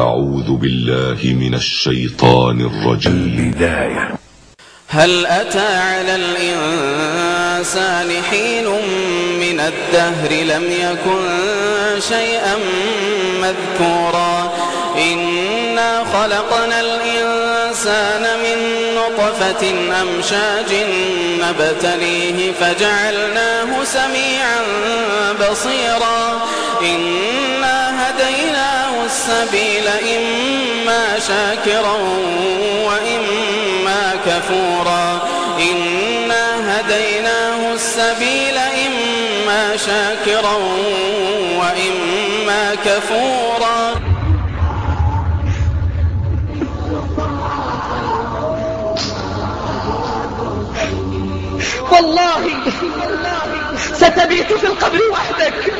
أعوذ بالله من الشيطان الرجيم. البداية. هل أتى على الإنسان حين من الدهر لم يكن شيئا مذكورا إنا خلقنا الإنسان من نطفة أمشاج نبتليه فجعلناه سميعا بصيرا إنا هديناه السبيل إما شاكرا وإما كفورا إنا هديناه السبيل إما شاكرا وإما كفورا. والله ستبيت في القبر وحدك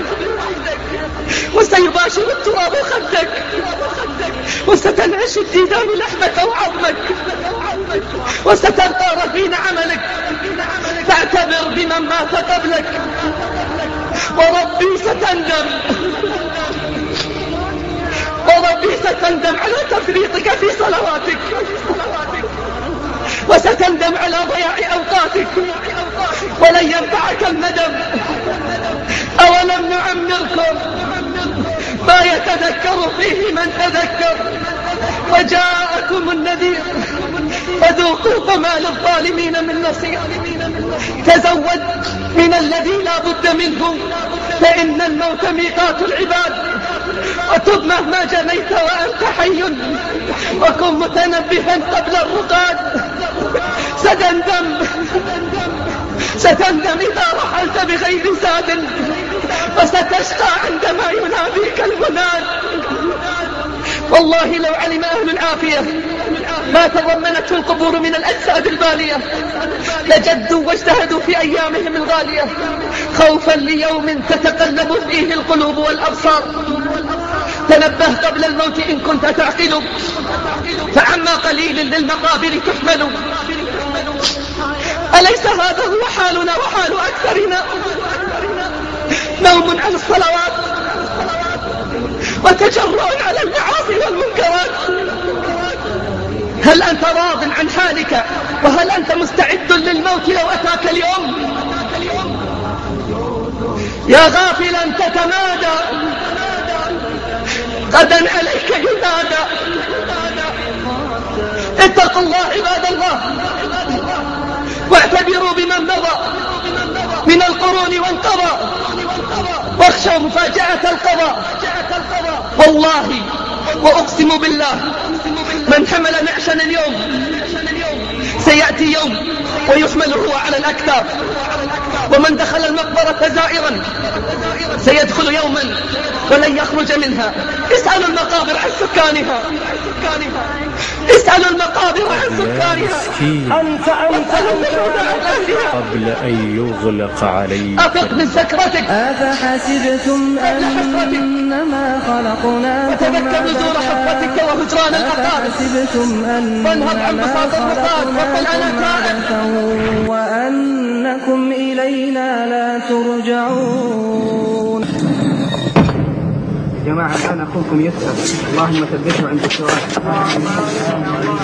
وسيباشر التراب خدك وستنعش الديدان لحمك وعظمك وستلقى رفين عملك فاعتبر بمن مات قبلك وربي ستندم على تفريطك في صلواتك وستندم على ضياع أوقاتك ولن ينفعك الندم. أولم نعمركم ما يتذكر فيه من تذكر وجاءكم النذير فذوقوا فما للظالمين من نصير. تزود من الذي لا بد منه فإن الموت ميقات العباد وتب مهما جنيت وأنت حي وكن متنبها قبل الرقاد. ستندم إذا رحلت بغير زاد وستشقى عندما يناديك المناد. والله لو علم أهل العافية ما تضمنته القبور من الأجساد البالية لجدوا واجتهدوا في أيامهم الغالية خوفا ليوم تتقلب فيه القلوب والأبصار. تنبه قبل الموت إن كنت تعقل فعما قليل للمقابر تحمل. أليس هذا هو حالنا وحال أكثرنا؟ نوم عن الصلوات وتجرؤ على المعاصي والمنكرات. هل أنت راض عن حالك وهل أنت مستعد للموت لو أتاك اليوم؟ يا غافلا تتمادى غدا عليك ينادى. اتقوا الله عباد الله واعتبروا بمن مضى من القرون وانقضى واخشوا مفاجأة القضاء. والله وأقسم بالله من حمل نعشا اليوم سيأتي يوم ويحمل هو على الأكتاف ومن دخل المقبرة زائرا سيدخل يوما ولن يخرج منها. اسألوا المقابر عن سكانها اسألوا المقابر عن سكانها. أنت قبل أن يغلق عليك. أفق من سكرتك. أفحسبتم أنما خلقناكم وتذكر نزول حفرتك وهجران الأقارب وانهض عن بساط الرقاد وقل أنا تائب وأنكم إلينا لا ترجعون. جماعة الآن أخوكم يسأل اللهم ثبته عند السؤال.